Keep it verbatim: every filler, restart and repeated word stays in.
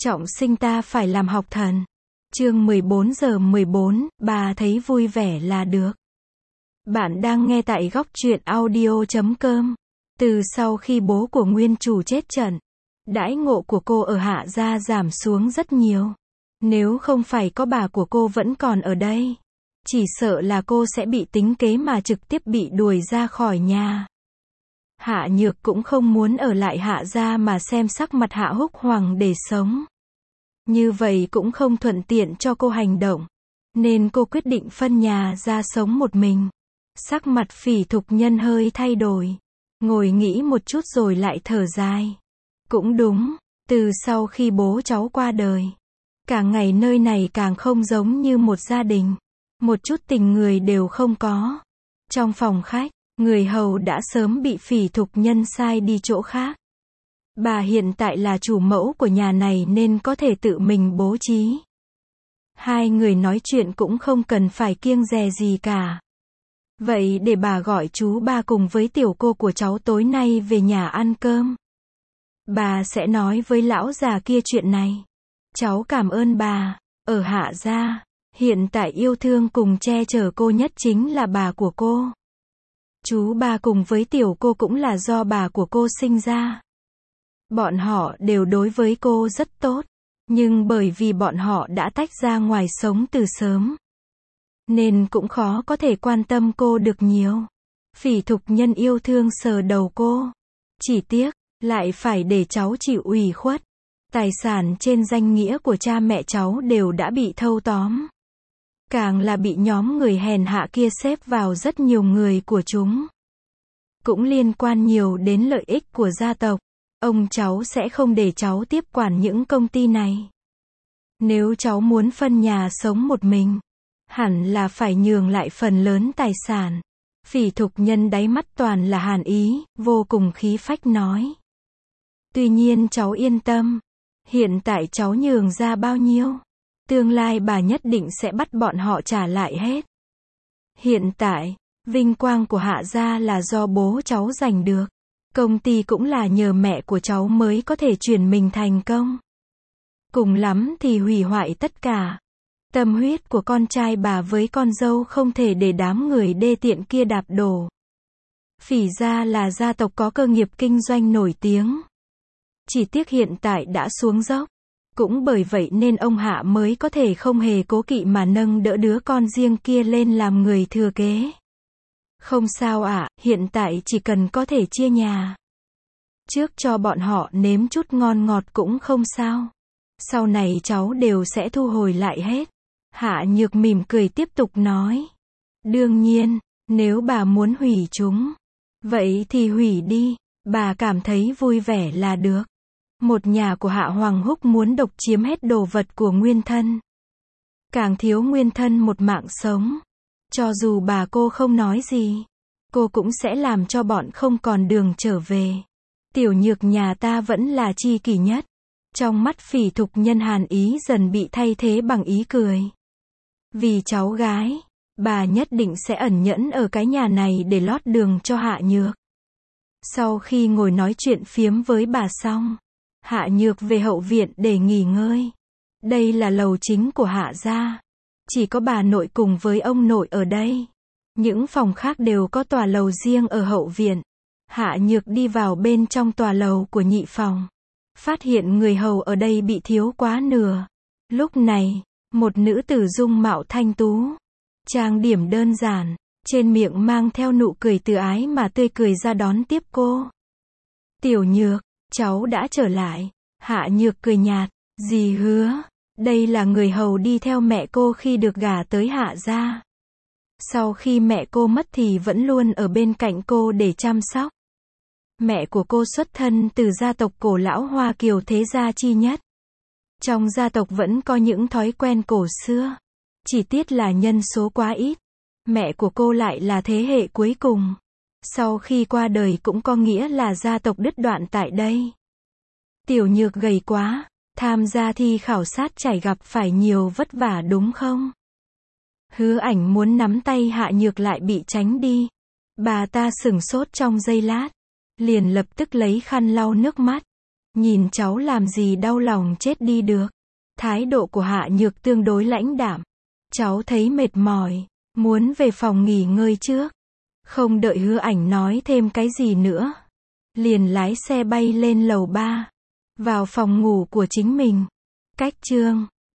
Trọng sinh ta phải làm học thần. Chương mười bốn giờ mười bốn, bà thấy vui vẻ là được. Bạn đang nghe tại góc truyện audio chấm com. Từ sau khi bố của nguyên chủ chết trận, đãi ngộ của cô ở Hạ gia giảm xuống rất nhiều. Nếu không phải có bà của cô vẫn còn ở đây, chỉ sợ là cô sẽ bị tính kế mà trực tiếp bị đuổi ra khỏi nhà. Hạ Nhược cũng không muốn ở lại Hạ gia mà xem sắc mặt Hạ Húc Hoàng để sống. Như vậy cũng không thuận tiện cho cô hành động, nên cô quyết định phân nhà ra sống một mình. Sắc mặt Phỉ Thục Nhân hơi thay đổi, ngồi nghĩ một chút rồi lại thở dài. Cũng đúng, từ sau khi bố cháu qua đời, càng ngày nơi này càng không giống như một gia đình. Một chút tình người đều không có. Trong phòng khách, người hầu đã sớm bị Phỉ Thục Nhân sai đi chỗ khác. Bà hiện tại là chủ mẫu của nhà này nên có thể tự mình bố trí. Hai người nói chuyện cũng không cần phải kiêng dè gì cả. Vậy để bà gọi chú ba cùng với tiểu cô của cháu tối nay về nhà ăn cơm. Bà sẽ nói với lão già kia chuyện này. Cháu cảm ơn bà. Ở Hạ gia, hiện tại yêu thương cùng che chở cô nhất chính là bà của cô. Chú ba cùng với tiểu cô cũng là do bà của cô sinh ra. Bọn họ đều đối với cô rất tốt, nhưng bởi vì bọn họ đã tách ra ngoài sống từ sớm, nên cũng khó có thể quan tâm cô được nhiều. Phỉ Thục Nhân yêu thương sờ đầu cô. Chỉ tiếc, lại phải để cháu chịu ủy khuất. Tài sản trên danh nghĩa của cha mẹ cháu đều đã bị thâu tóm. Càng là bị nhóm người hèn hạ kia xếp vào rất nhiều người của chúng. Cũng liên quan nhiều đến lợi ích của gia tộc. Ông cháu sẽ không để cháu tiếp quản những công ty này. Nếu cháu muốn phân nhà sống một mình, hẳn là phải nhường lại phần lớn tài sản. Phỉ Thục Nhân đáy mắt toàn là hàn ý, vô cùng khí phách nói. Tuy nhiên cháu yên tâm, hiện tại cháu nhường ra bao nhiêu, tương lai bà nhất định sẽ bắt bọn họ trả lại hết. Hiện tại, vinh quang của Hạ gia là do bố cháu giành được. Công ty cũng là nhờ mẹ của cháu mới có thể chuyển mình thành công. Cùng lắm thì hủy hoại tất cả. Tâm huyết của con trai bà với con dâu không thể để đám người đê tiện kia đạp đổ. Phỉ gia là gia tộc có cơ nghiệp kinh doanh nổi tiếng. Chỉ tiếc hiện tại đã xuống dốc. Cũng bởi vậy nên ông Hạ mới có thể không hề cố kỵ mà nâng đỡ đứa con riêng kia lên làm người thừa kế. Không sao ạ, à, hiện tại chỉ cần có thể chia nhà. Trước cho bọn họ nếm chút ngon ngọt cũng không sao. Sau này cháu đều sẽ thu hồi lại hết. Hạ Nhược mỉm cười tiếp tục nói. Đương nhiên, nếu bà muốn hủy chúng, vậy thì hủy đi, bà cảm thấy vui vẻ là được. Một nhà của Hạ Hoàng Húc muốn độc chiếm hết đồ vật của nguyên thân. Càng thiếu nguyên thân một mạng sống. Cho dù bà cô không nói gì, cô cũng sẽ làm cho bọn không còn đường trở về. Tiểu Nhược nhà ta vẫn là tri kỷ nhất. Trong mắt Phỉ Thục Nhân hàn ý dần bị thay thế bằng ý cười. Vì cháu gái, bà nhất định sẽ ẩn nhẫn ở cái nhà này để lót đường cho Hạ Nhược. Sau khi ngồi nói chuyện phiếm với bà xong, Hạ Nhược về hậu viện để nghỉ ngơi. Đây là lầu chính của Hạ gia. Chỉ có bà nội cùng với ông nội ở đây. Những phòng khác đều có tòa lầu riêng ở hậu viện. Hạ Nhược đi vào bên trong tòa lầu của nhị phòng. Phát hiện người hầu ở đây bị thiếu quá nửa. Lúc này, một nữ tử dung mạo thanh tú, trang điểm đơn giản, trên miệng mang theo nụ cười từ ái mà tươi cười ra đón tiếp cô. Tiểu Nhược, cháu đã trở lại. Hạ Nhược cười nhạt, dì Hứa. Đây là người hầu đi theo mẹ cô khi được gả tới Hạ gia. Sau khi mẹ cô mất thì vẫn luôn ở bên cạnh cô để chăm sóc. Mẹ của cô xuất thân từ gia tộc cổ lão Hoa Kiều thế gia chi nhất. Trong gia tộc vẫn có những thói quen cổ xưa. Chỉ tiếc là nhân số quá ít. Mẹ của cô lại là thế hệ cuối cùng. Sau khi qua đời cũng có nghĩa là gia tộc đứt đoạn tại đây. Tiểu Nhược gầy quá. Tham gia thi khảo sát trải gặp phải nhiều vất vả đúng không? Hứa Ảnh muốn nắm tay Hạ Nhược lại bị tránh đi. Bà ta sửng sốt trong giây lát. Liền lập tức lấy khăn lau nước mắt. Nhìn cháu làm gì đau lòng chết đi được. Thái độ của Hạ Nhược tương đối lãnh đạm. Cháu thấy mệt mỏi, muốn về phòng nghỉ ngơi trước. Không đợi Hứa Ảnh nói thêm cái gì nữa, liền lái xe bay lên lầu ba, vào phòng ngủ của chính mình. Cách chương